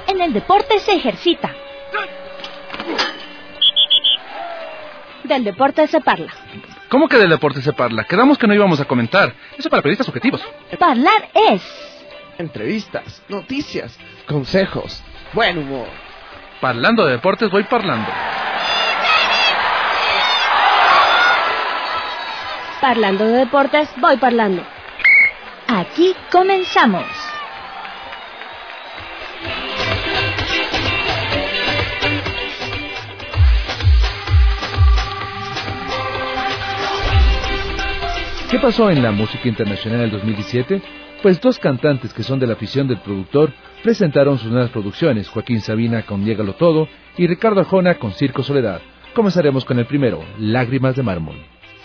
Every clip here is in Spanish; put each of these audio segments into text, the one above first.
en el deporte se ejercita. Del deporte se parla. ¿Cómo que del deporte se parla? Quedamos que no íbamos a comentar. Eso para periodistas objetivos. Parlar es... entrevistas, noticias, consejos, buen humor. Parlando de deportes, voy parlando. Parlando de deportes, voy parlando. Aquí comenzamos. ¿Qué pasó en la música internacional del 2017? Pues dos cantantes que son de la afición del productor presentaron sus nuevas producciones, Joaquín Sabina con Niégalo Todo y Ricardo Arjona con Circo Soledad. Comenzaremos con el primero, Lágrimas de Mármol.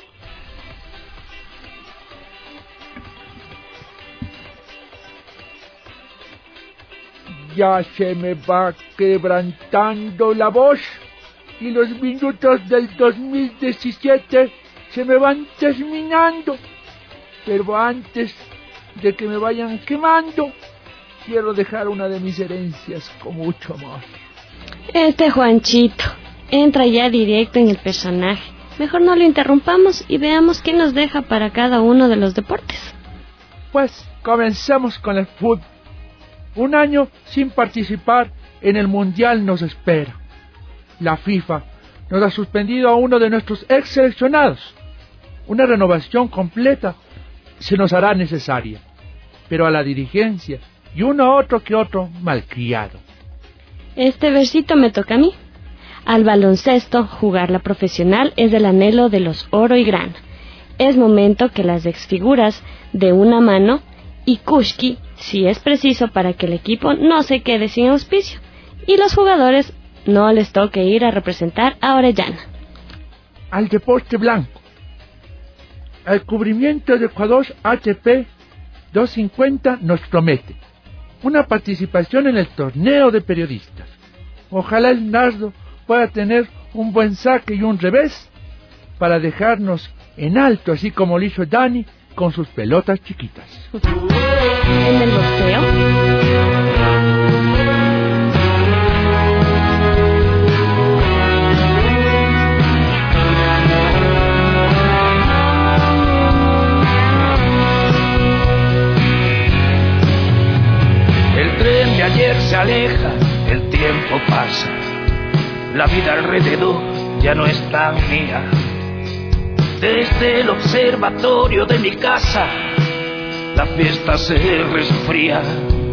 Ya se me va quebrantando la voz y los minutos del 2017 se me van terminando. Pero antes de que me vayan quemando, quiero dejar una de mis herencias con mucho amor. Juanchito entra ya directo en el personaje. Mejor no lo interrumpamos y veamos qué nos deja para cada uno de los deportes. Pues comencemos con el fútbol. Un año sin participar en el Mundial nos espera. La FIFA nos ha suspendido a uno de nuestros ex seleccionados. Una renovación completa se nos hará necesaria, pero a la dirigencia y uno otro que otro malcriado. Este versito me toca a mí. Al baloncesto, jugar la profesional es el anhelo de los oro y grana. Es momento que las exfiguras de una mano y Kushki, si es preciso, para que el equipo no se quede sin auspicio y los jugadores no les toque ir a representar a Orellana. Al deporte blanco. El cubrimiento de Ecuador ATP 250 nos promete una participación en el torneo de periodistas. Ojalá el Nardo pueda tener un buen saque y un revés para dejarnos en alto, así como lo hizo Dani con sus pelotas chiquitas. ¿En el boxeo? Ayer se aleja, el tiempo pasa, la vida alrededor ya no es tan mía. Desde el observatorio de mi casa, la fiesta se resfría.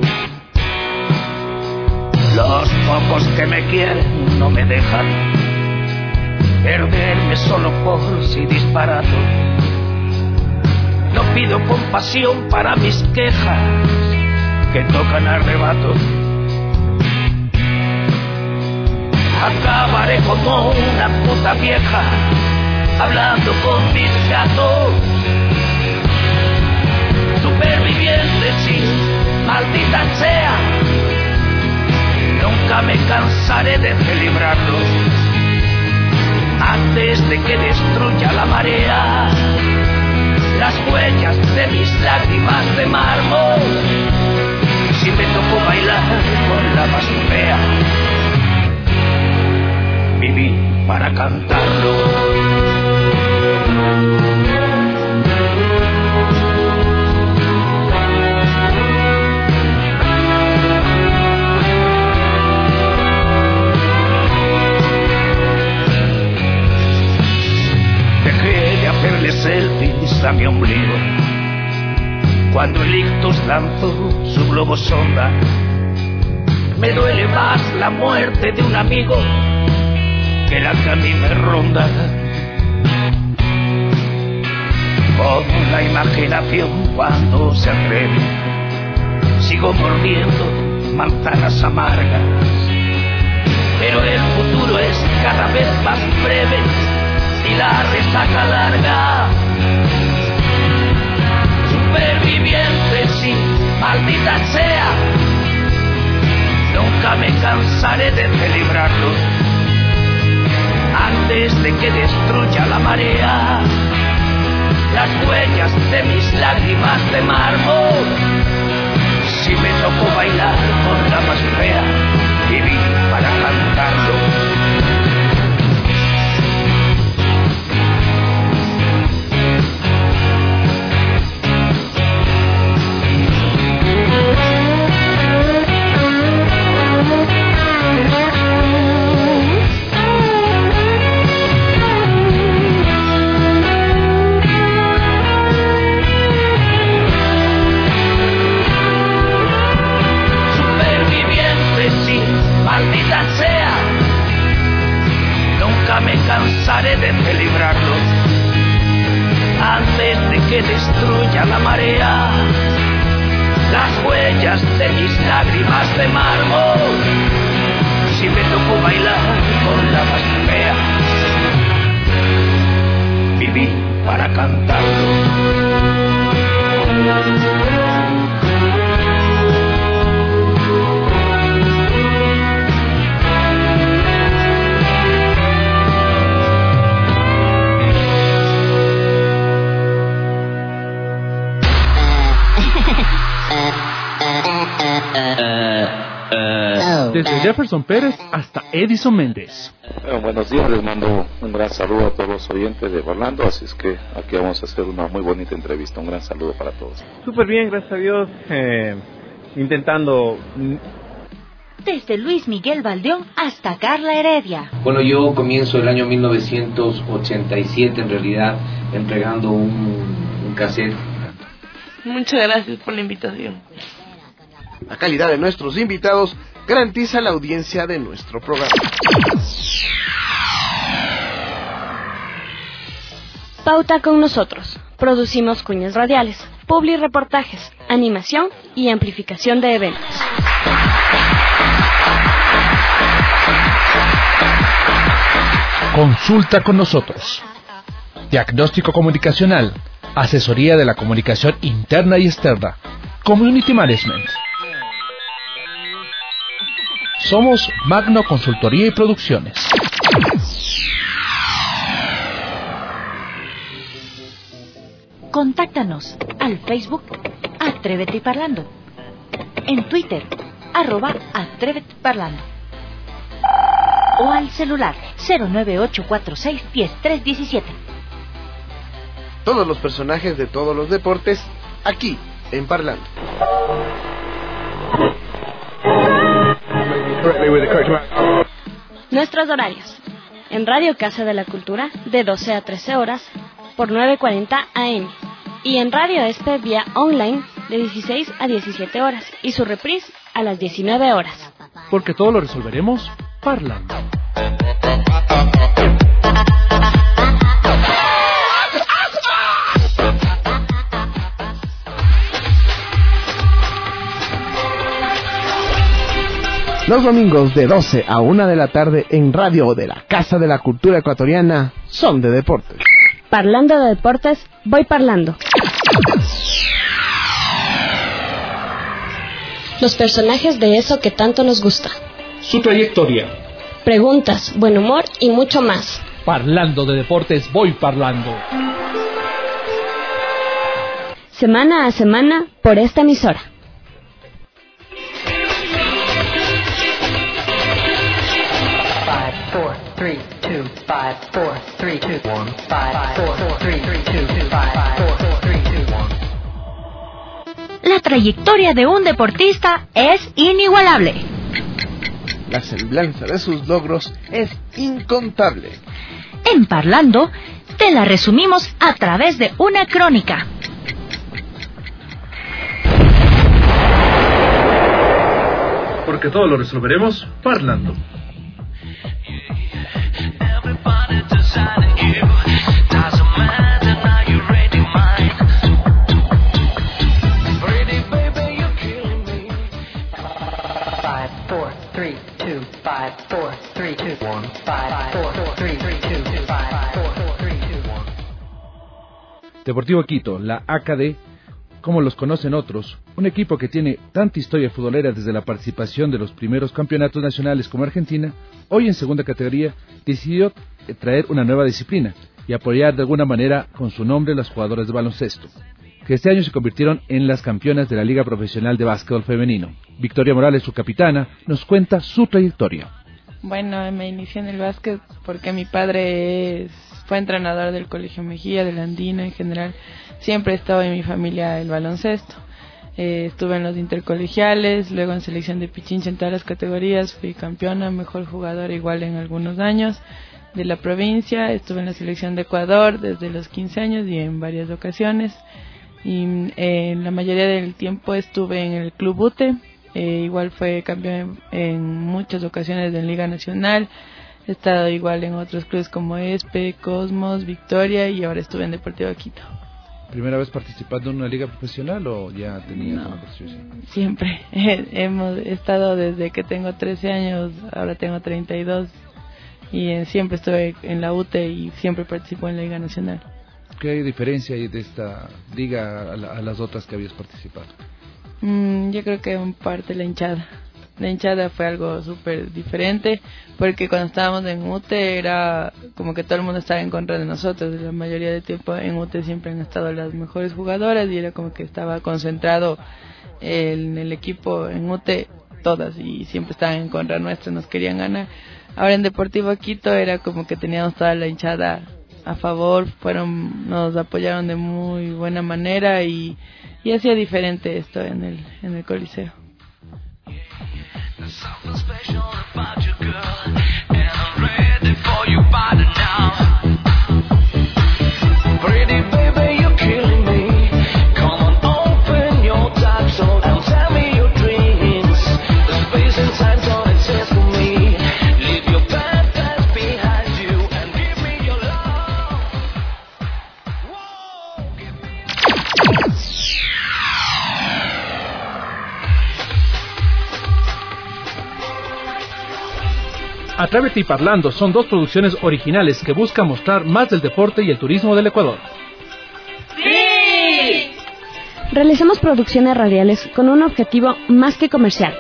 Los pocos que me quieren no me dejan perderme solo por si disparado. No pido compasión para mis quejas que tocan arrebato. Acabaré como una puta vieja hablando con mis gatos. Superviviente, sí, maldita sea. Nunca me cansaré de celebrarlo antes de que destruya la marea las huellas de mis lágrimas de mármol. Si me tocó bailar con la más fea, viví para cantarlo. Dejé de hacerle selfies a mi ombligo cuando el ictus lanzó su globo sonda. Me duele más la muerte de un amigo que la que a mí me ronda. Con la imaginación cuando se atreve, sigo mordiendo manzanas amargas, pero el futuro es cada vez más breve y la resaca larga. Superviviente, sí, maldita sea, nunca me cansaré de celebrarlo antes de que destruya la marea las huellas de mis lágrimas de mármol. Si me tocó bailar con la más fea, que destruya la marea, las huellas de mis lágrimas de mármol. Si me tocó bailar con la más fea, viví para cantarlo. Desde Jefferson Pérez hasta Edison Méndez. Buenos días, les mando un gran saludo a todos los oyentes de Orlando, así es que aquí vamos a hacer una muy bonita entrevista. Un gran saludo para todos. Súper bien, gracias a Dios, intentando. Desde Luis Miguel Valdeón hasta Carla Heredia. Bueno, yo comienzo el año 1987 en realidad entregando un cassette. Muchas gracias por la invitación. La calidad de nuestros invitados garantiza la audiencia de nuestro programa. Pauta con nosotros. Producimos cuñas radiales, publireportajes, animación y amplificación de eventos. Consulta con nosotros. Diagnóstico comunicacional, asesoría de la comunicación interna y externa, Community Management. Somos Magno Consultoría y Producciones. Contáctanos al Facebook Atrévete Parlando, en Twitter @Atrévete Parlando o al celular 09846101317. Todos los personajes de todos los deportes aquí en Parlando. Nuestros horarios. En Radio Casa de la Cultura de 12 a 13 horas por 9:40 AM y en Radio Espe vía online de 16 a 17 horas y su reprise a las 19 horas. Porque todo lo resolveremos parlando. Los domingos de 12 a 1 de la tarde en Radio de la Casa de la Cultura Ecuatoriana son de deportes. Parlando de deportes, voy parlando. Los personajes de eso que tanto nos gusta. Su trayectoria. Preguntas, buen humor y mucho más. Parlando de deportes, voy parlando. Semana a semana por esta emisora. La trayectoria de un deportista es inigualable. La semblanza de sus logros es incontable. En Parlando, te la resumimos a través de una crónica. Porque todo lo resolveremos parlando. Deportivo Quito, la AKD, como los conocen otros, un equipo que tiene tanta historia futbolera desde la participación de los primeros campeonatos nacionales como Argentina, hoy en segunda categoría decidió traer una nueva disciplina y apoyar de alguna manera con su nombre a las jugadoras de baloncesto, que este año se convirtieron en las campeonas de la Liga Profesional de Básquetbol Femenino. Victoria Morales, su capitana, nos cuenta su trayectoria. Bueno, me inicié en el básquet porque mi padre fue entrenador del Colegio Mejía, del Andino en general. Siempre estaba en mi familia el baloncesto. Estuve en los intercolegiales, luego en selección de Pichincha en todas las categorías. Fui campeona, mejor jugadora igual en algunos años de la provincia. Estuve en la selección de Ecuador desde los 15 años y en varias ocasiones. Y en la mayoría del tiempo estuve en el Club UTE. Igual fue campeón en muchas ocasiones en Liga Nacional. He estado igual en otros clubes como ESPE, Cosmos, Victoria y ahora estuve en Deportivo Quito. ¿Primera vez participando en una liga profesional o ya tenías una participación? Siempre. Hemos estado desde que tengo 13 años, ahora tengo 32, y siempre estuve en la UTE y siempre participo en la Liga Nacional. ¿Qué diferencia hay de esta liga a las otras que habías participado? Yo creo que en parte la hinchada. La hinchada fue algo súper diferente, porque cuando estábamos en UTE era como que todo el mundo estaba en contra de nosotros. La mayoría del tiempo en UTE siempre han estado las mejores jugadoras y era como que estaba concentrado en el equipo en UTE todas y siempre estaban en contra nuestra, nos querían ganar. Ahora en Deportivo Quito era como que teníamos toda la hinchada a favor, nos apoyaron de muy buena manera y hacía diferente esto en el Coliseo. Something special about you, girl, and I'm ready for you by now. Pretty baby, you're killing me. Come on, open your dark soul and tell me your dreams. The space and time don't exist for me. Leave your bad past behind you and give me your love. Whoa, give me. Atrévete y Parlando son dos producciones originales que buscan mostrar más del deporte y el turismo del Ecuador. ¡Sí! Realizamos producciones radiales con un objetivo más que comercial.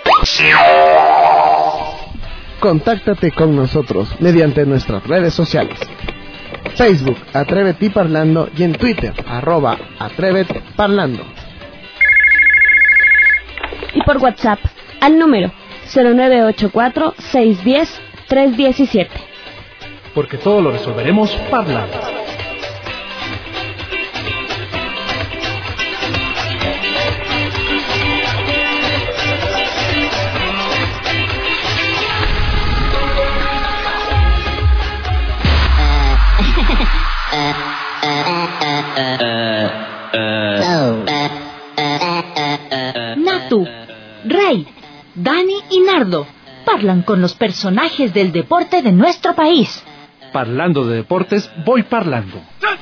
Contáctate con nosotros mediante nuestras redes sociales. Facebook, Atrévete y Parlando, y en Twitter, @Atrévete Parlando. Y por WhatsApp, al número 0984-610-317. Porque todo lo resolveremos parlando. Natu, Rey, Dani y Nardo parlan con los personajes del deporte de nuestro país. Parlando de deportes, voy parlando.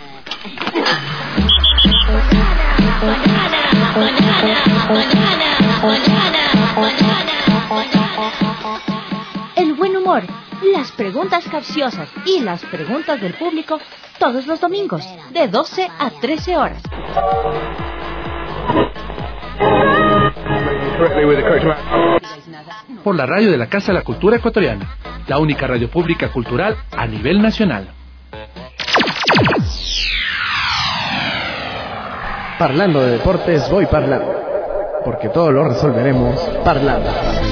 El buen humor, las preguntas capciosas y las preguntas del público todos los domingos de 12 a 13 horas. Por la radio de la Casa de la Cultura Ecuatoriana, la única radio pública cultural a nivel nacional. Parlando de deportes, voy parlando. Porque todo lo resolveremos parlando.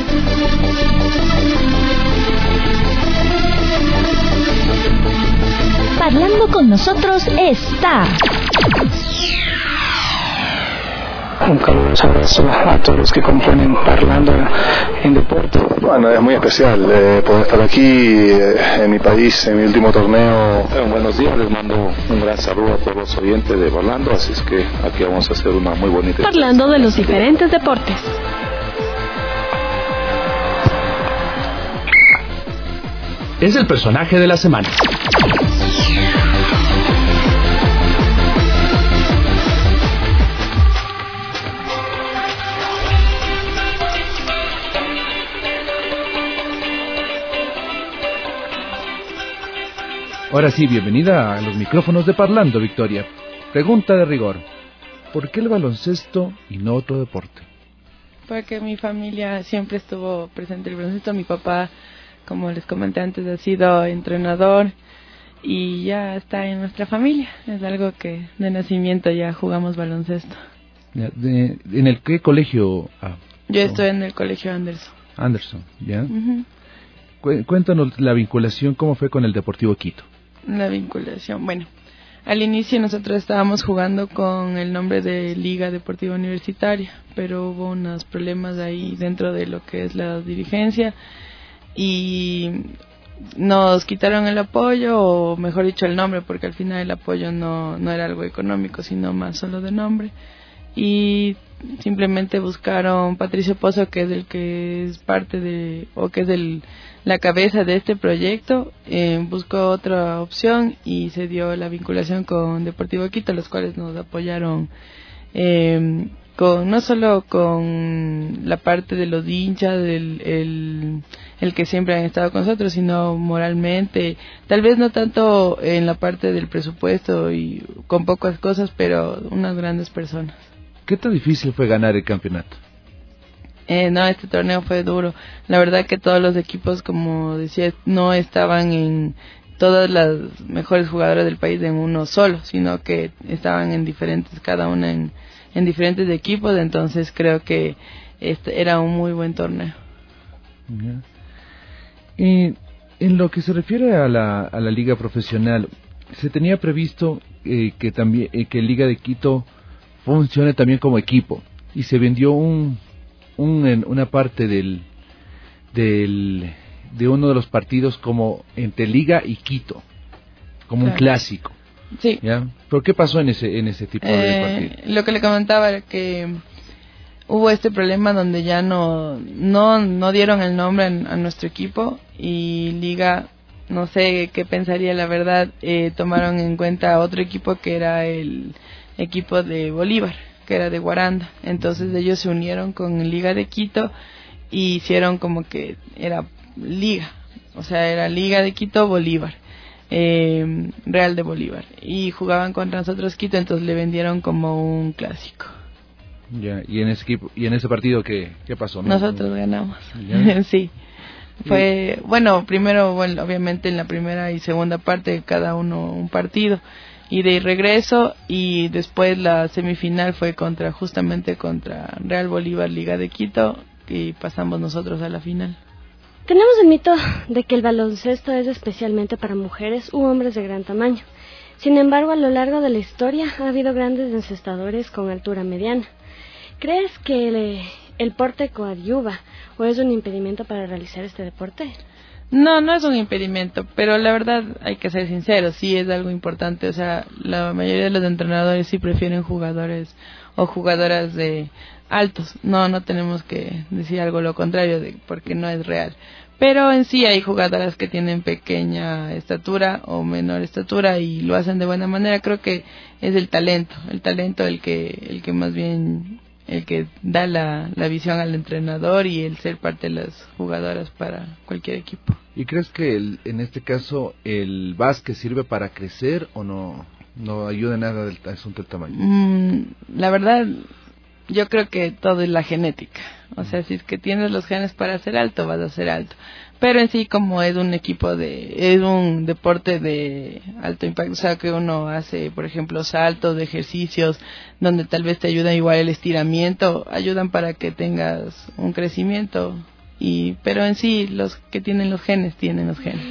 Parlando con nosotros está... Un caluroso abrazo a todos los que componen Parlando en Deporte. Bueno, es muy especial poder estar aquí en mi país, en mi último torneo. Buenos días, les mando un gran saludo a todos los oyentes de Parlando, así es que aquí vamos a hacer una muy bonita... Parlando de los diferentes deportes. Es el personaje de la semana. Ahora sí, bienvenida a los micrófonos de Parlando, Victoria. Pregunta de rigor. ¿Por qué el baloncesto y no otro deporte? Porque mi familia siempre estuvo presente en el baloncesto. Mi papá, como les comenté antes, ha sido entrenador y ya está en nuestra familia. Es algo que de nacimiento ya jugamos baloncesto. ¿En el qué colegio? Yo estoy en el colegio Anderson. Anderson, ¿ya? Cuéntanos la vinculación, ¿cómo fue con el Deportivo Quito? La vinculación, bueno, al inicio nosotros estábamos jugando con el nombre de Liga Deportiva Universitaria, pero hubo unos problemas ahí dentro de lo que es la dirigencia y nos quitaron el apoyo, o mejor dicho el nombre, porque al final el apoyo no era algo económico, sino más solo de nombre, y simplemente buscaron Patricio Pozo, que es el que es parte de, o que es la cabeza de este proyecto, buscó otra opción y se dio la vinculación con Deportivo Quito, los cuales nos apoyaron no solo con la parte de los hinchas, el que siempre han estado con nosotros, sino moralmente, tal vez no tanto en la parte del presupuesto y con pocas cosas, pero unas grandes personas. ¿Qué tan difícil fue ganar el campeonato? No, este torneo fue duro. La verdad que todos los equipos, como decía, no estaban en todas las mejores jugadoras del país en uno solo, sino que estaban en diferentes, cada una en diferentes equipos, entonces creo que este era un muy buen torneo. Yeah. Y en lo que se refiere a la liga profesional, se tenía previsto que también que Liga de Quito funcione también como equipo, y se vendió una parte de uno de los partidos como entre Liga y Quito, como un clásico. Sí. ¿Ya? ¿Pero qué pasó en ese tipo de partido? Lo que le comentaba era que hubo este problema donde ya no dieron el nombre a nuestro equipo, y Liga, no sé qué pensaría, la verdad, tomaron en cuenta otro equipo que era el equipo de Bolívar, que era de Guaranda. Entonces ellos se unieron con Liga de Quito y hicieron como que era Liga, o sea, era Liga de Quito Bolívar. Real de Bolívar, y jugaban contra nosotros Quito, entonces le vendieron como un clásico. Ya, y en ese partido ¿qué pasó? Nosotros ganamos. Sí. Fue primero, obviamente en la primera y segunda parte cada uno un partido, y de regreso, y después la semifinal fue justamente contra Real Bolívar Liga de Quito, y pasamos nosotros a la final. Tenemos el mito de que el baloncesto es especialmente para mujeres u hombres de gran tamaño. Sin embargo, a lo largo de la historia ha habido grandes encestadores con altura mediana. ¿Crees que el porte coadyuva o es un impedimento para realizar este deporte? No es un impedimento, pero la verdad hay que ser sinceros, sí es algo importante. O sea, la mayoría de los entrenadores sí prefieren jugadores o jugadoras de altos. No tenemos que decir algo lo contrario, porque no es real. Pero en sí hay jugadoras que tienen pequeña estatura o menor estatura y lo hacen de buena manera. Creo que es el talento el que más bien, el que da la visión al entrenador, y el ser parte de las jugadoras para cualquier equipo. ¿Y crees que en este caso el básquet sirve para crecer o no ayuda en nada del asunto del tamaño? La verdad, yo creo que todo es la genética. O sea, si es que tienes los genes para ser alto, vas a ser alto. Pero en sí, como es un deporte de alto impacto, o sea, que uno hace, por ejemplo, saltos de ejercicios, donde tal vez te ayuda igual el estiramiento, ayudan para que tengas un crecimiento. Pero en sí, los que tienen los genes, tienen los genes.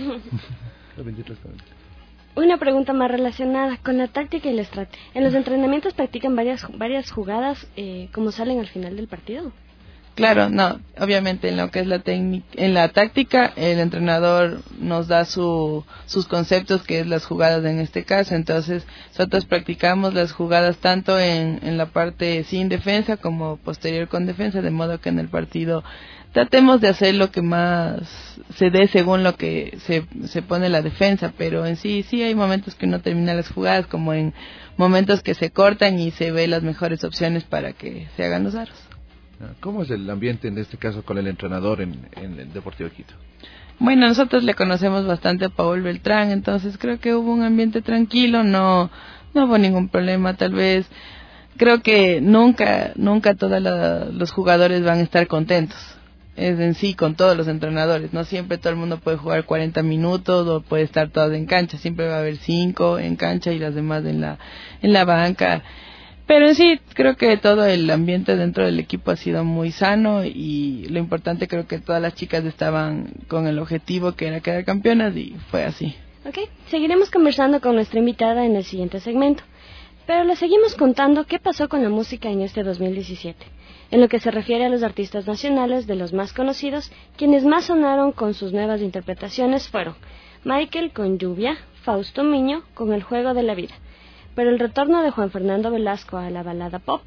Una pregunta más relacionada con la táctica y la estrategia. ¿En los entrenamientos practican varias jugadas como salen al final del partido? Claro, no, obviamente en lo que es en la táctica, el entrenador nos da sus conceptos, que es las jugadas en este caso. Entonces nosotros practicamos las jugadas tanto en la parte sin defensa como posterior con defensa, de modo que en el partido tratemos de hacer lo que más se dé según lo que se pone la defensa. Pero en sí hay momentos que uno termina las jugadas, como en momentos que se cortan y se ve las mejores opciones para que se hagan los aros. ¿Cómo es el ambiente en este caso con el entrenador en el Deportivo Quito? Bueno, nosotros le conocemos bastante a Paul Beltrán, entonces creo que hubo un ambiente tranquilo, no hubo ningún problema. Tal vez, creo que nunca todos los jugadores van a estar contentos. Es en sí con todos los entrenadores, no siempre todo el mundo puede jugar 40 minutos o puede estar todos en cancha, siempre va a haber 5 en cancha y las demás en la banca. Pero en sí, creo que todo el ambiente dentro del equipo ha sido muy sano, y lo importante, creo que todas las chicas estaban con el objetivo que era quedar campeonas, y fue así. Ok, seguiremos conversando con nuestra invitada en el siguiente segmento, pero le seguimos contando qué pasó con la música en este 2017. En lo que se refiere a los artistas nacionales, de los más conocidos, quienes más sonaron con sus nuevas interpretaciones fueron Michael con Lluvia, Fausto Miño con El Juego de la Vida. Pero el retorno de Juan Fernando Velasco a la balada pop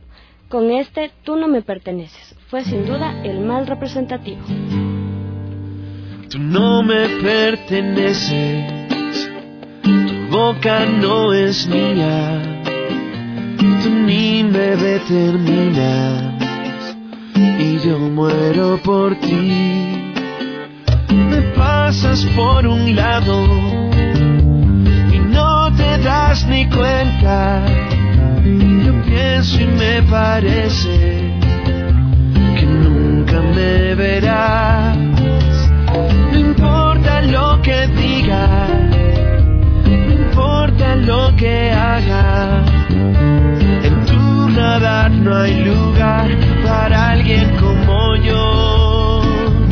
con este Tú no me perteneces. Fue sin duda el más representativo. Tú no me perteneces, tu boca no es mía, tú ni me determinas y yo muero por ti. Me pasas por un lado y no te das ni cuenta. Yo pienso y me parece que nunca me verás. No importa lo que diga, no importa lo que haga, en tu radar no hay lugar para alguien como yo.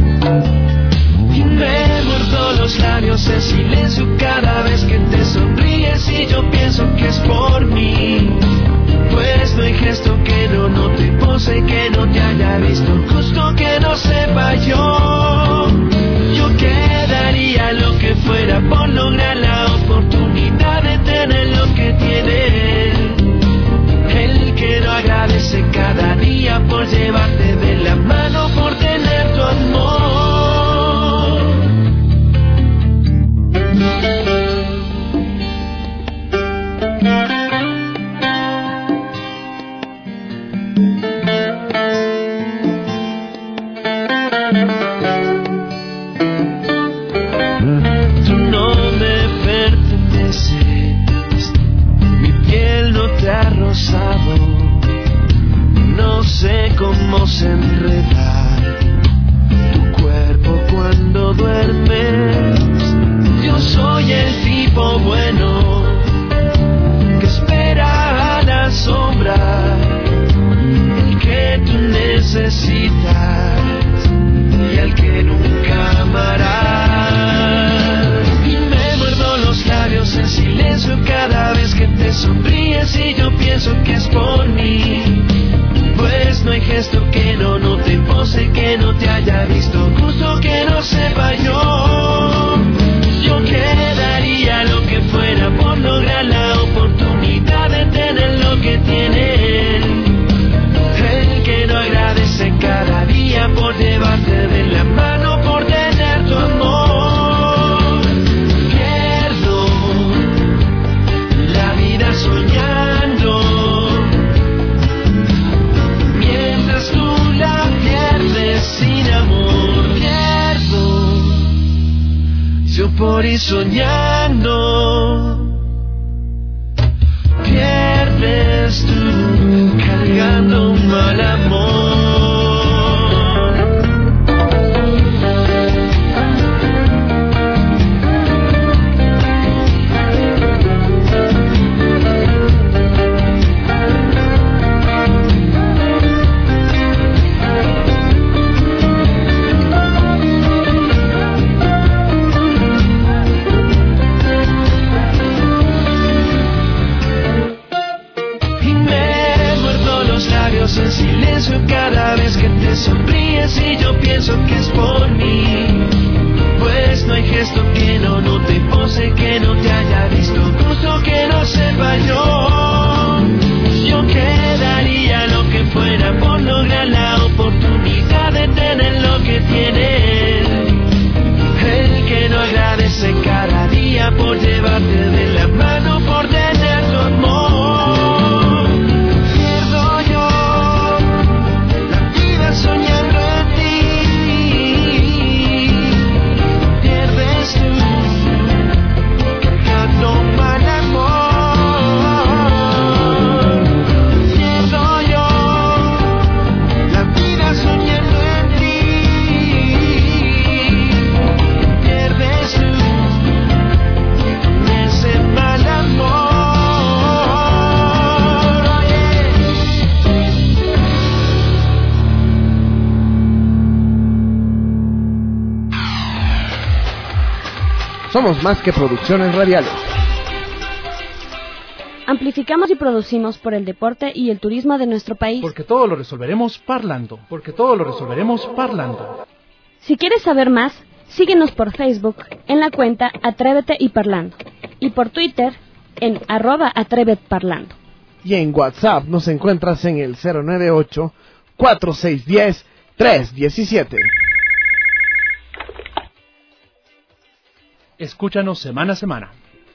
Y me muerdo los labios en silencio cada vez que te sonríes y yo pienso que es por mí. Pues no hay gesto que no note, pose que no te haya visto, justo que no sepa yo. Yo quedaría lo que fuera por lograr la oportunidad de tener lo que tiene él. El que no agradece cada día por llevarte de la mano, por tener tu amor. No sé cómo se enreda tu cuerpo cuando duermes. Yo soy el tipo bueno que espera a la sombra, el que tú necesitas y al que nunca amarás. Y me muerdo los labios en silencio cada vez que te sonríes y yo pienso que es por mí. Pues no hay gesto que no note, pose que no te haya visto, justo que no sepa yo. Yo quedaría lo que fuera por lograr la oportunidad de tener lo que tiene él. El que no agradece cada día por llevarte de la mano, por tener tu amor. Pierdo la vida soñando, mientras tú la pierdes sin amor. Pierdo yo por ir soñando, pierdes tú cargando un mal amor. En silencio cada vez que te sonríes y yo pienso que es por mí. Pues no hay gesto que no note, pose que no te haya visto, justo que no sepa yo. Yo quedaría lo que fuera por lograr la oportunidad de tener lo que tiene él. El que no agradece cada día por llevarte de la mano, por tener tu amor. Soñando en ti, pierdes tú cargando un mal amor. Pierdo yo la vida soñando en ti, pierdes tú con ese mal amor. Somos más que producciones radiales. Amplificamos y producimos por el deporte y el turismo de nuestro país. Porque todo lo resolveremos parlando. Porque todo lo resolveremos parlando. Si quieres saber más, síguenos por Facebook en la cuenta Atrévete y Parlando. Y por Twitter en @atrevetparlando. y en WhatsApp nos encuentras en el 098-4610-317. Escúchanos semana a semana.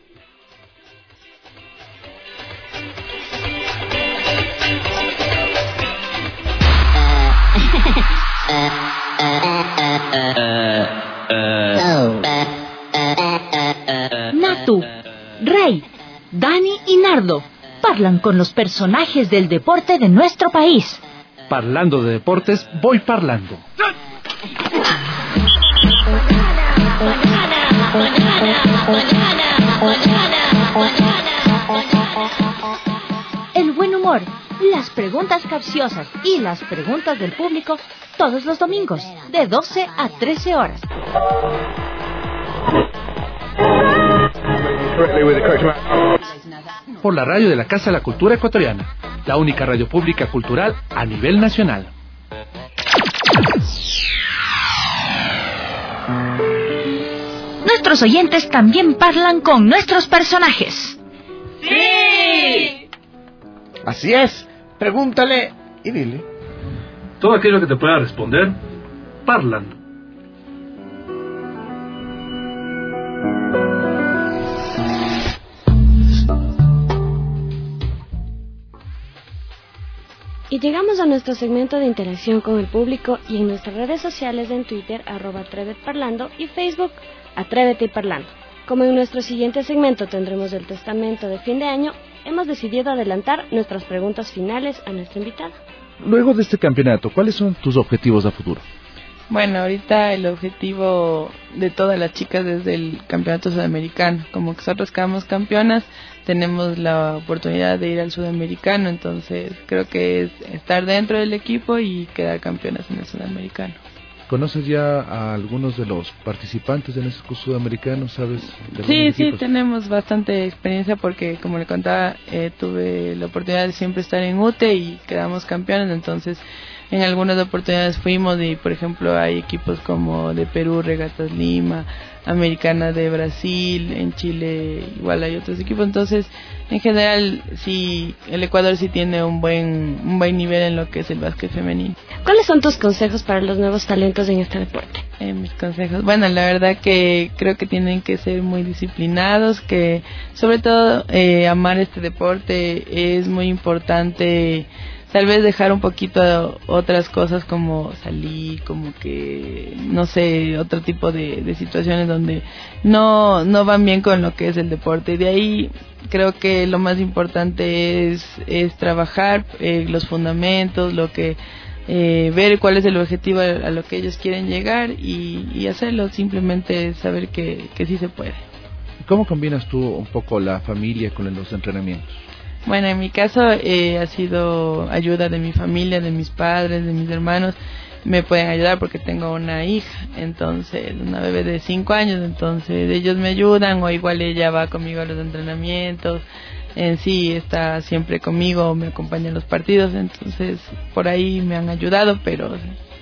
Natu, Rey, Dani y Nardo hablan con los personajes del deporte de nuestro país. Parlando de deportes, voy parlando. El buen humor, las preguntas capciosas y las preguntas del público todos los domingos de 12 a 13 horas. Por la radio de la Casa de la Cultura Ecuatoriana, la única radio pública cultural a nivel nacional. Nuestros oyentes también hablan con nuestros personajes. ¡Sí! Así es, pregúntale y dile. Todo aquello que te pueda responder, parlando. Y llegamos a nuestro segmento de interacción con el público y en nuestras redes sociales en Twitter, @atrevetparlando y Facebook, Atrévete y Parlando. Como en nuestro siguiente segmento tendremos el testamento de fin de año, hemos decidido adelantar nuestras preguntas finales a nuestra invitada. Luego de este campeonato, ¿cuáles son tus objetivos a futuro? Bueno, ahorita el objetivo de todas las chicas es el campeonato sudamericano. Como nosotros quedamos campeonas, tenemos la oportunidad de ir al sudamericano, entonces creo que es estar dentro del equipo y quedar campeonas en el sudamericano. ¿Conoces ya a algunos de los participantes en estos sudamericanos? ¿Sabes? Sí, tenemos bastante experiencia porque, como le contaba, tuve la oportunidad de siempre estar en UTE y quedamos campeones, entonces en algunas oportunidades fuimos y, por ejemplo, hay equipos como de Perú, Regatas Lima, Americana de Brasil, en Chile igual hay otros equipos, entonces en general sí, el Ecuador sí tiene un buen nivel en lo que es el básquet femenino. ¿Cuáles son tus consejos para los nuevos talentos en este deporte? Mis consejos, bueno, la verdad que creo que tienen que ser muy disciplinados, que sobre todo amar este deporte. Es muy importante tal vez dejar un poquito otras cosas como salir, como que, no sé, otro tipo de situaciones donde no van bien con lo que es el deporte. Y de ahí creo que lo más importante es trabajar los fundamentos, lo que ver cuál es el objetivo a lo que ellos quieren llegar y hacerlo, simplemente saber que sí se puede. ¿Cómo combinas tú un poco la familia con los entrenamientos? Bueno, en mi caso ha sido ayuda de mi familia, de mis padres, de mis hermanos. Me pueden ayudar porque tengo una hija, entonces, una bebé de 5 años, entonces ellos me ayudan, o igual ella va conmigo a los entrenamientos, en sí está siempre conmigo, me acompaña en los partidos, entonces por ahí me han ayudado, pero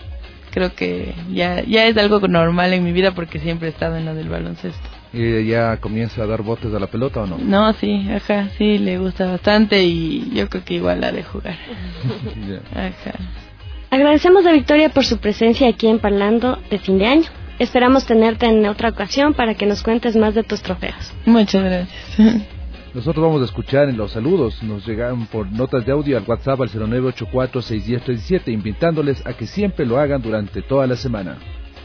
creo que ya es algo normal en mi vida porque siempre he estado en lo del baloncesto. ¿Y ya comienza a dar botes a la pelota o no? No, sí, sí, le gusta bastante y yo creo que igual ha de jugar. Ajá. Agradecemos a Victoria por su presencia aquí en Parlando de fin de año. Esperamos tenerte en otra ocasión para que nos cuentes más de tus trofeos. Muchas gracias. Nosotros vamos a escuchar en los saludos, nos llegan por notas de audio al WhatsApp al 0984-610-37, invitándoles a que siempre lo hagan durante toda la semana.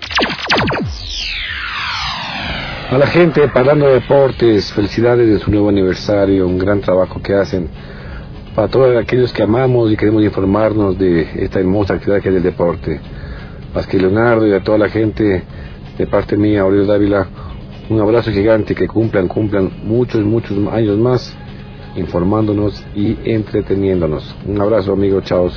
A la gente, Parlando de Deportes, felicidades de su nuevo aniversario, un gran trabajo que hacen para todos aquellos que amamos y queremos informarnos de esta hermosa actividad que es el deporte. Más que Leonardo y a toda la gente, de parte mía, Aurelio Dávila, un abrazo gigante, que cumplan muchos años más informándonos y entreteniéndonos. Un abrazo, amigo, chao.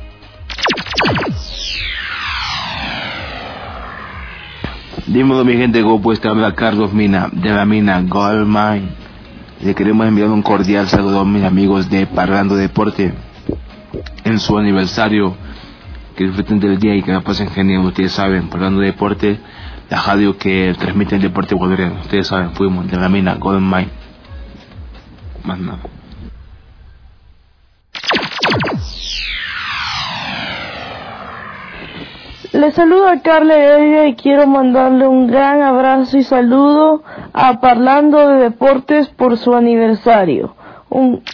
Dímelo, mi gente, ¿cómo pues? Te habla Carlos Mina, de la mina Gold Mine. Le queremos enviar un cordial saludo a mis amigos de Parlando Deporte en su aniversario. Que disfruten del día y que la pasen genial. Ustedes saben, Parlando Deporte, la radio que transmite el deporte ecuatoriano. Ustedes saben, fuimos de la mina Gold Mine. Más nada. Le saludo a Carla Heredia y quiero mandarle un gran abrazo y saludo a Parlando de Deportes por su aniversario. Un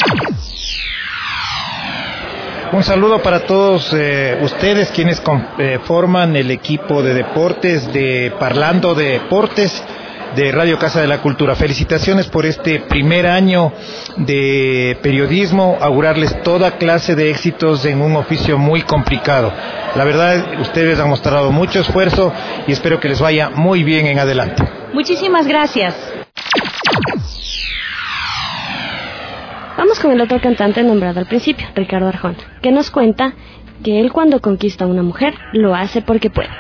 saludo para todos ustedes quienes forman el equipo de deportes de Parlando de Deportes de Radio Casa de la Cultura. Felicitaciones por este primer año de periodismo, augurarles toda clase de éxitos en un oficio muy complicado. La verdad, ustedes han mostrado mucho esfuerzo y espero que les vaya muy bien en adelante. Muchísimas gracias. Vamos con el otro cantante nombrado al principio, Ricardo Arjona, que nos cuenta que él cuando conquista a una mujer lo hace porque puede.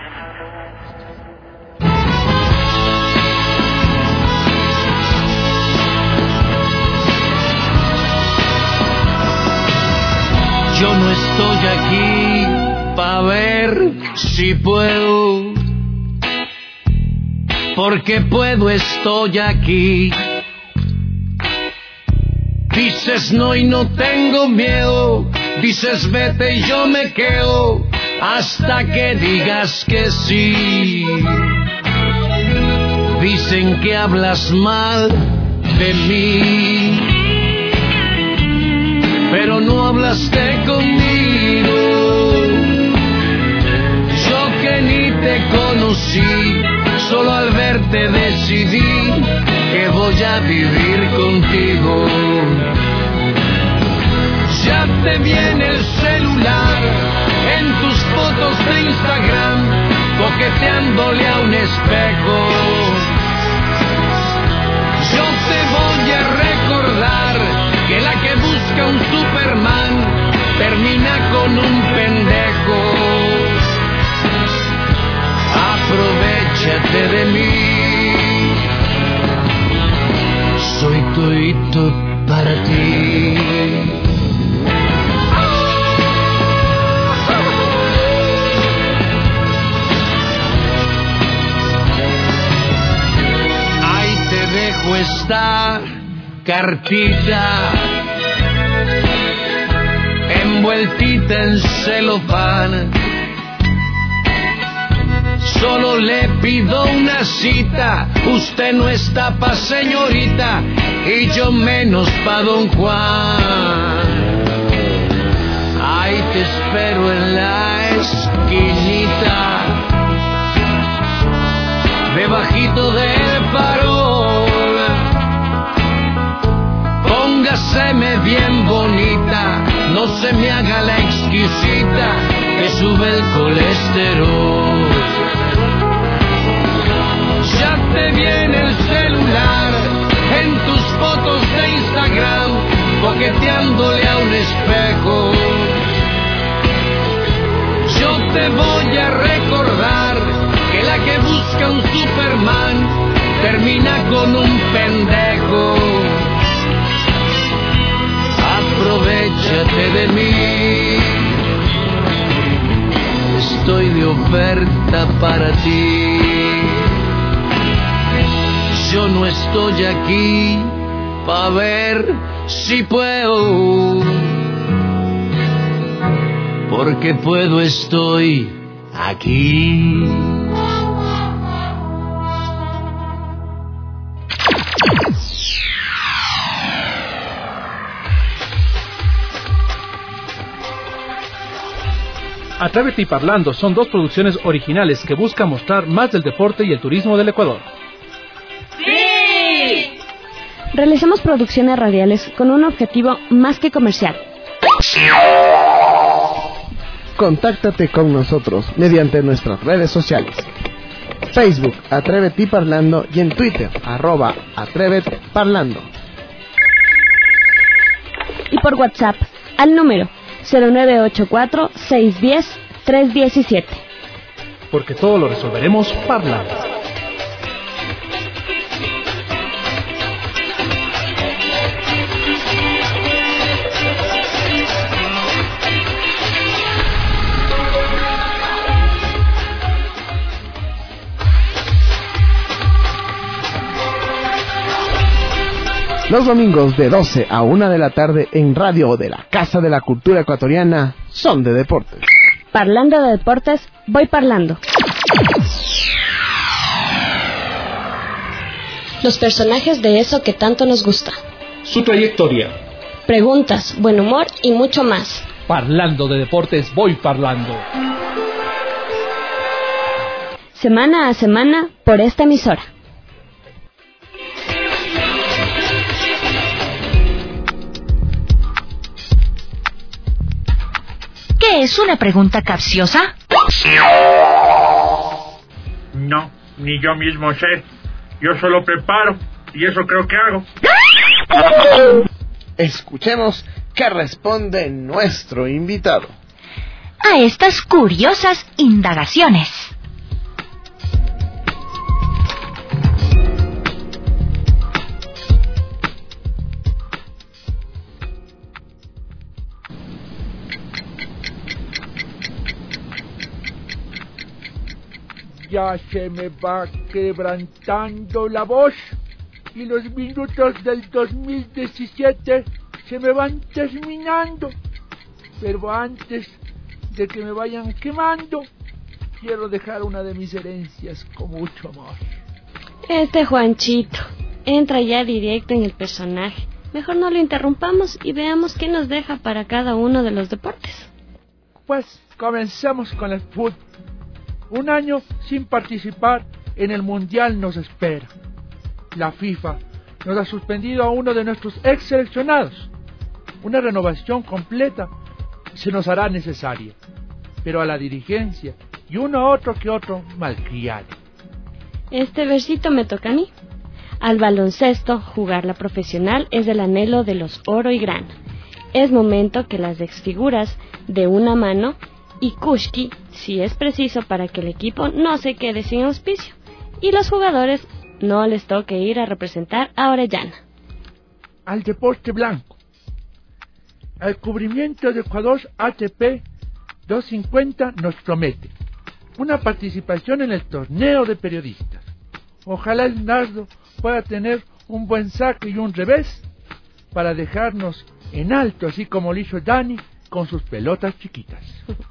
Yo no estoy aquí pa' ver si puedo, porque puedo estoy aquí. Dices no y no tengo miedo, dices vete y yo me quedo hasta que digas que sí. Dicen que hablas mal de mí, pero no hablaste conmigo. Yo que ni te conocí, solo al verte decidí que voy a vivir contigo. Ya te viene el celular en tus fotos de Instagram, coqueteándole a un espejo. Yo te voy a recordar que la que busca un Superman termina con un pendejo. Aprovechate de mí, soy todito para ti. Ahí te dejo esta cartita envueltita en celofán. Solo le pido una cita, usted no está pa' señorita y yo menos pa' don Juan. Ahí te espero en la esquinita, debajito del farol. Póngaseme bien bonita, no se me haga la exquisita que sube el colesterol. Ya te viene el celular en tus fotos de Instagram, coqueteándole a un espejo. Yo te voy a recordar que la que busca un Superman termina con un pendejo. Aprovechate de mí, estoy de oferta para ti. Yo no estoy aquí pa' ver si puedo, porque puedo estoy aquí. Atrévete y Parlando son dos producciones originales que buscan mostrar más del deporte y el turismo del Ecuador. ¡Sí! Realizamos producciones radiales con un objetivo más que comercial. Contáctate con nosotros mediante nuestras redes sociales. Facebook, Atrévete y Parlando, y en Twitter, @Atrévete Parlando. Y por WhatsApp, al número 0984-610-317. Porque todo lo resolveremos parlando. Los domingos de 12 a 1 de la tarde en Radio de la Casa de la Cultura Ecuatoriana, Son de Deportes. Parlando de deportes, voy parlando. Los personajes de eso que tanto nos gusta. Su trayectoria. Preguntas, buen humor y mucho más. Parlando de deportes, voy parlando. Semana a semana por esta emisora. ¿Qué es una pregunta capciosa? No, ni yo mismo sé. Yo solo preparo, y eso creo que hago. Escuchemos qué responde nuestro invitado a estas curiosas indagaciones. Ya se me va quebrantando la voz y los minutos del 2017 se me van terminando. Pero antes de que me vayan quemando, quiero dejar una de mis herencias con mucho amor. Juanchito entra ya directo en el personaje. Mejor no lo interrumpamos y veamos qué nos deja para cada uno de los deportes. Pues comencemos con el fútbol. Un año sin participar en el Mundial nos espera. La FIFA nos ha suspendido a uno de nuestros ex seleccionados. Una renovación completa se nos hará necesaria, pero a la dirigencia y uno otro que otro malcriado. Este versito me toca a mí. Al baloncesto, jugar la profesional es el anhelo de los oro y grana. Es momento que las exfiguras de una mano y Kushki, si es preciso, para que el equipo no se quede sin auspicio y los jugadores no les toque ir a representar a Orellana. Al deporte blanco. El cubrimiento de Ecuador ATP 250 nos promete una participación en el torneo de periodistas. Ojalá el Nardo pueda tener un buen saque y un revés para dejarnos en alto, así como lo hizo Dani con sus pelotas chiquitas.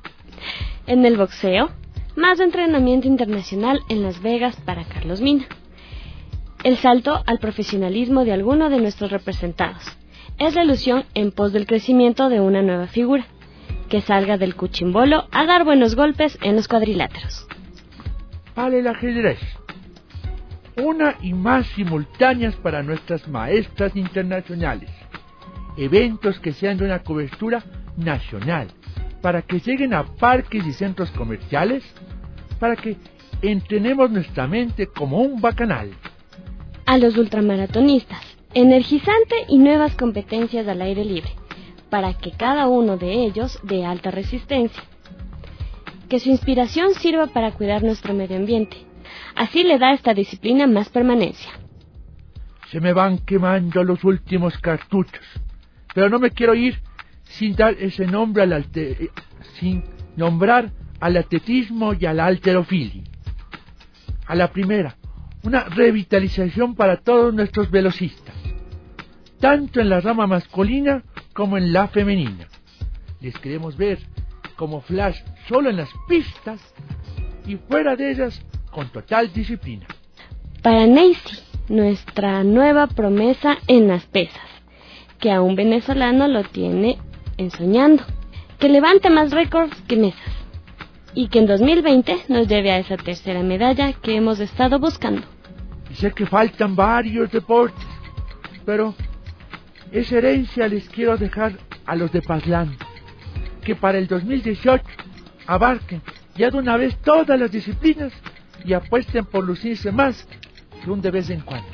En el boxeo, más entrenamiento internacional en Las Vegas para Carlos Mina. El salto al profesionalismo de alguno de nuestros representados es la ilusión en pos del crecimiento de una nueva figura, que salga del cuchimbolo a dar buenos golpes en los cuadriláteros. Vale el ajedrez. Una y más simultáneas para nuestras maestras internacionales. Eventos que sean de una cobertura nacional, para que lleguen a parques y centros comerciales, para que entrenemos nuestra mente como un bacanal. A los ultramaratonistas, energizante y nuevas competencias al aire libre, para que cada uno de ellos dé alta resistencia. Que su inspiración sirva para cuidar nuestro medio ambiente. Así le da a esta disciplina más permanencia. Se me van quemando los últimos cartuchos, pero no me quiero ir sin dar ese nombre sin nombrar al atletismo y a la halterofilia. A la primera, una revitalización para todos nuestros velocistas, tanto en la rama masculina como en la femenina. Les queremos ver como flash solo en las pistas y fuera de ellas con total disciplina. Para Neisy, nuestra nueva promesa en las pesas, que a un venezolano lo tiene ensoñando, que levante más récords que mesas y que en 2020 nos lleve a esa tercera medalla que hemos estado buscando. Y sé que faltan varios deportes, pero esa herencia les quiero dejar a los de Pazlán, que para el 2018 abarquen ya de una vez todas las disciplinas y apuesten por lucirse más que un de vez en cuando.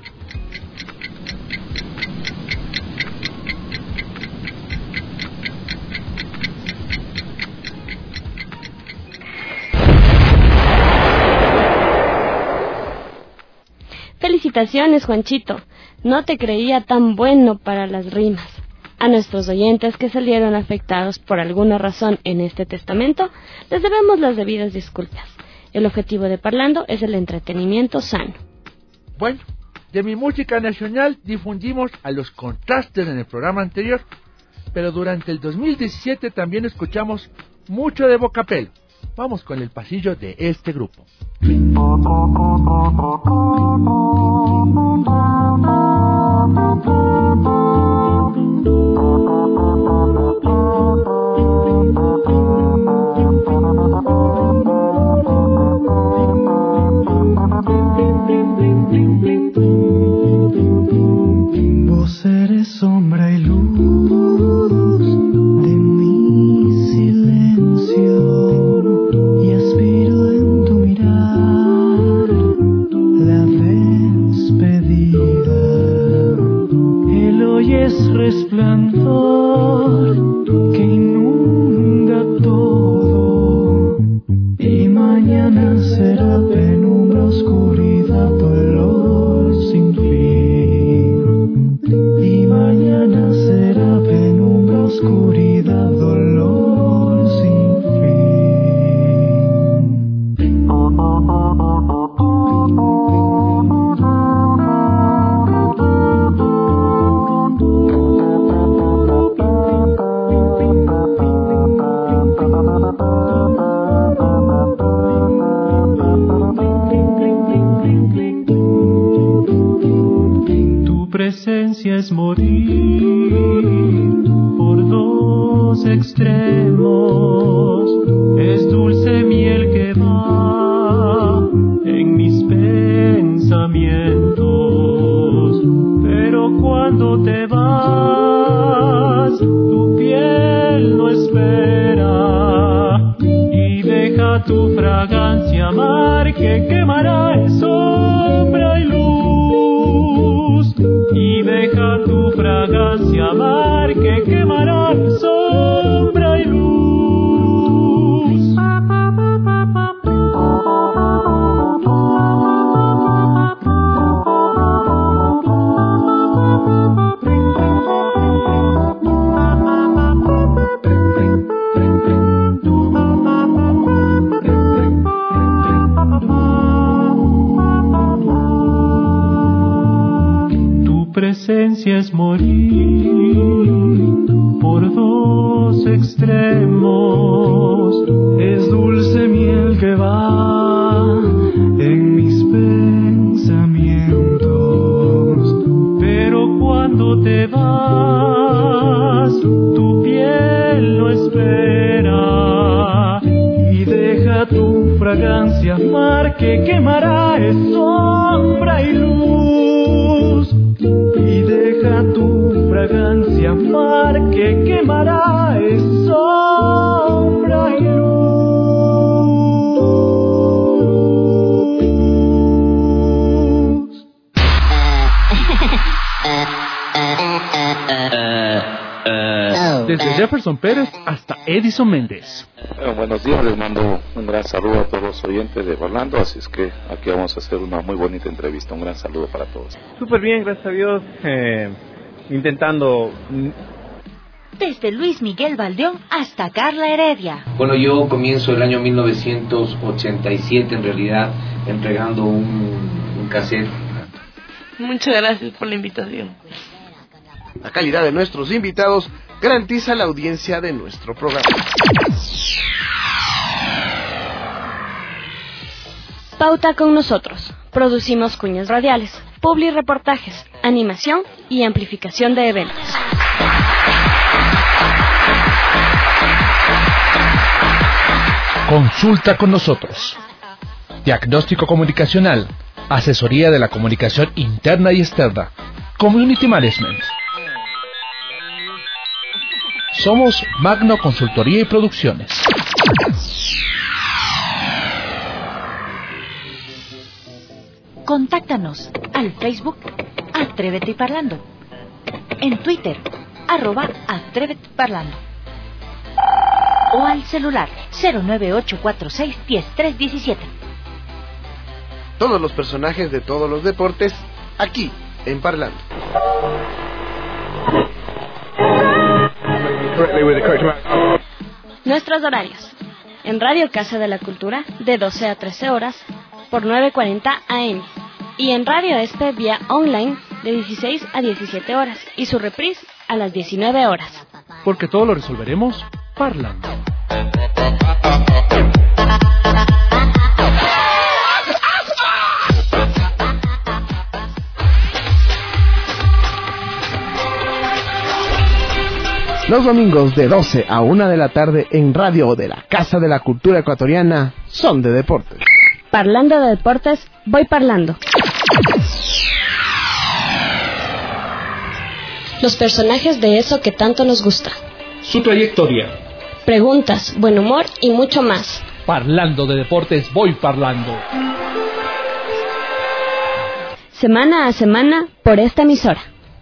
Felicitaciones, Juanchito. No te creía tan bueno para las rimas. A nuestros oyentes que salieron afectados por alguna razón en este testamento, les debemos las debidas disculpas. El objetivo de Parlando es el entretenimiento sano. Bueno, de mi música nacional difundimos a los contrastes en el programa anterior, pero durante el 2017 también escuchamos mucho de vocapelo. Vamos con el pasillo de este grupo. Vos eres sombra y luz de mi silencio y aspiro en tu mirar la despedida. El hoy es resplandor que inunda todo y mañana será penumbra, oscuridad, dolor sin fin. Y mañana será penumbra, oscuridad, dolor sin Tu presencia es morir por dos extremos, es dulce miel que va en mis pensamientos, pero cuando te vas, tu piel no espera y deja tu fragancia amar que quemará en sombra y luz. Y deja tu fragancia amar que quemará en sombra y luz. Presencia es morir por dos extremos, es dulce miel que va en mis pensamientos, pero cuando te vas, tu piel no espera y deja tu fragancia mar que quemará en sombra y luz. Y deja tu fragancia mar que quemará en sombra y luz. Desde Jefferson Pérez hasta Edison Méndez. Buenos días, les mando un gran saludo a todos los oyentes de Orlando, así es que aquí vamos a hacer una muy bonita entrevista. Un gran saludo para todos. Súper bien, gracias a Dios, intentando. Desde Luis Miguel Valdeón hasta Carla Heredia. Bueno, yo comienzo el año 1987 en realidad entregando un cassette. Muchas gracias por la invitación. La calidad de nuestros invitados garantiza la audiencia de nuestro programa. Pauta con nosotros. Producimos cuñas radiales, publireportajes, animación y amplificación de eventos. Consulta con nosotros. Diagnóstico comunicacional, asesoría de la comunicación interna y externa, Community Management. Somos Magno Consultoría y Producciones. Contáctanos al Facebook Atrévete y Parlando, en Twitter @Atrévete Parlando o al celular 098461317. Todos los personajes de todos los deportes aquí en Parlando. Nuestros horarios. En Radio Casa de la Cultura de 12 a 13 horas por 9:40 AM y en Radio Este vía online de 16 a 17 horas y su reprise a las 19 horas. Porque todo lo resolveremos parlando. Los domingos de 12 a 1 de la tarde en Radio de la Casa de la Cultura Ecuatoriana son de deportes. Parlando de deportes, voy parlando. Los personajes de eso que tanto nos gusta. Su trayectoria. Preguntas, buen humor y mucho más. Parlando de deportes, voy parlando. Semana a semana por esta emisora.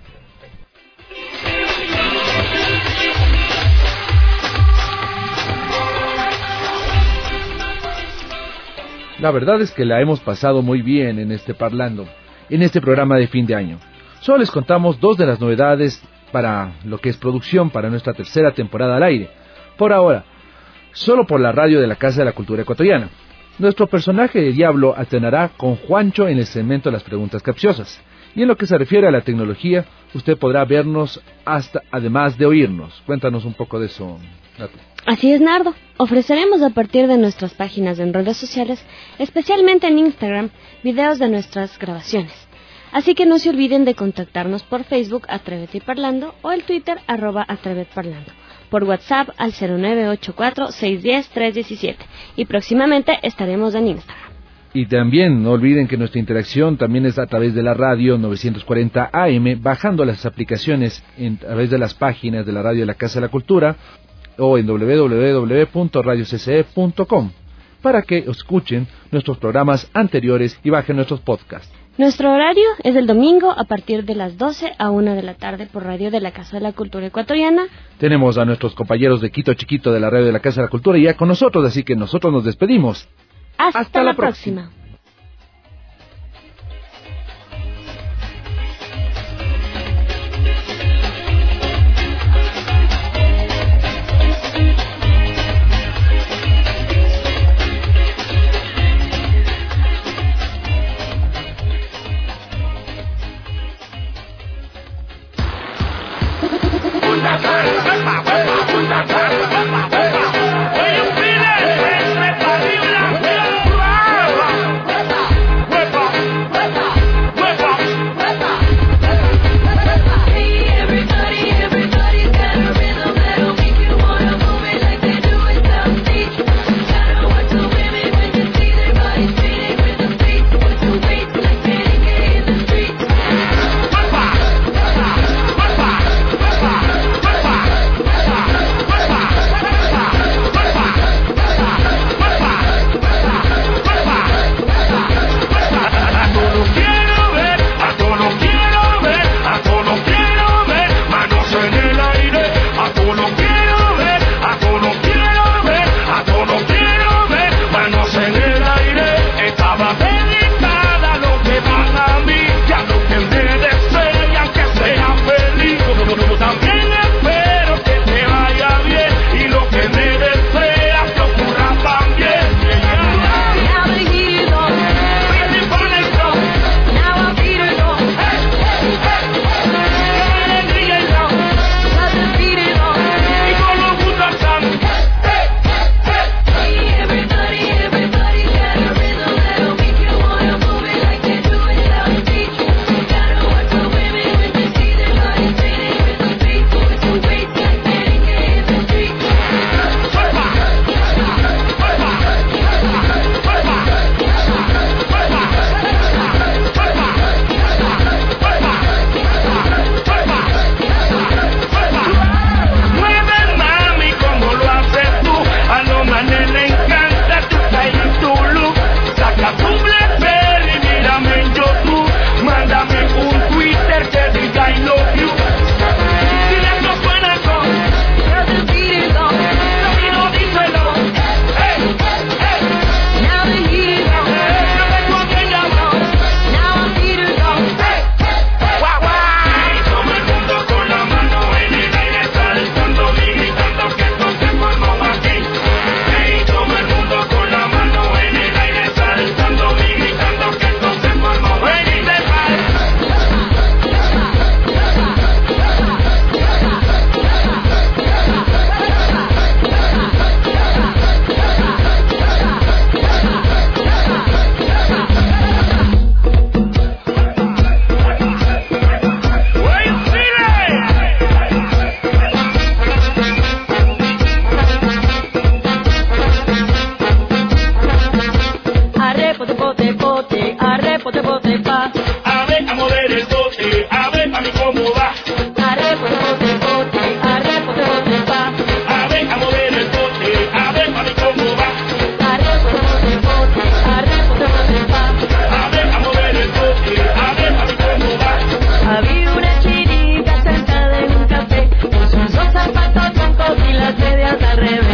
La verdad es que la hemos pasado muy bien en este Parlando, en este programa de fin de año. Solo les contamos dos de las novedades para lo que es producción para nuestra tercera temporada al aire. Por ahora, solo por la radio de la Casa de la Cultura Ecuatoriana. Nuestro personaje de Diablo alternará con Juancho en el segmento de las preguntas capciosas. Y en lo que se refiere a la tecnología, usted podrá vernos además de oírnos. Cuéntanos un poco de eso, Nato. Así es, Nardo. Ofreceremos a partir de nuestras páginas en redes sociales, especialmente en Instagram, videos de nuestras grabaciones. Así que no se olviden de contactarnos por Facebook Atrévete y Parlando o el Twitter @AtréveteParlando, por WhatsApp al 0984-610-317 y próximamente estaremos en Instagram. Y también no olviden que nuestra interacción también es a través de la radio 940 AM, bajando las aplicaciones a través de las páginas de la radio de la Casa de la Cultura o en www.radiocce.com para que escuchen nuestros programas anteriores y bajen nuestros podcasts. Nuestro horario es el domingo a partir de las 12 a 1 de la tarde por radio de la Casa de la Cultura Ecuatoriana. Tenemos a nuestros compañeros de Quito Chiquito de la radio de la Casa de la Cultura ya con nosotros, así que nosotros nos despedimos. Hasta la próxima. pote, pote, arre, pote, pote, pa. A ver, a mover el bote, a ver, mami, cómo va. Arre, pote, pote, pote, arre, pote, pote, pa. A ver, a mover el bote, a ver, mami, cómo va. Arre, pote, pote, pote, arre, pote, pote, pa. A ver, a mover el bote, a ver, mami, cómo va. Había una chinita sentada en un café, con sus dos zapatos blancos y las medias al revés.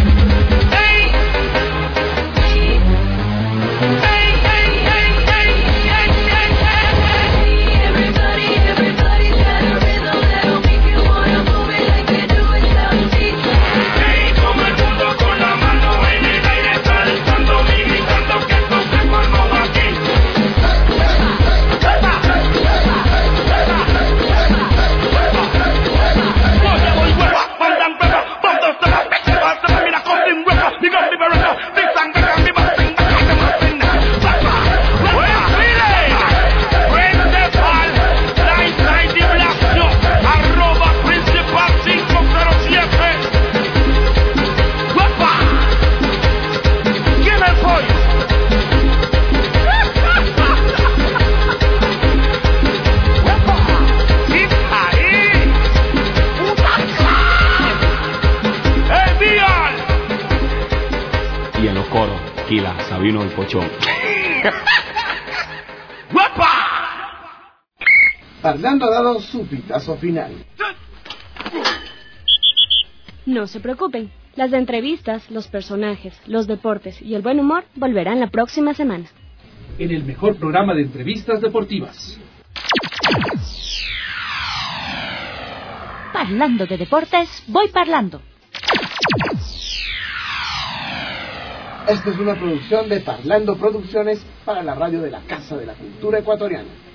Sabino el Pochón. ¡Guapa! Parlando ha dado su pitazo final. No se preocupen, las entrevistas, los personajes, los deportes y el buen humor volverán la próxima semana. En el mejor programa de entrevistas deportivas. Parlando de deportes, voy parlando. Esta es una producción de Parlando Producciones para la radio de la Casa de la Cultura Ecuatoriana.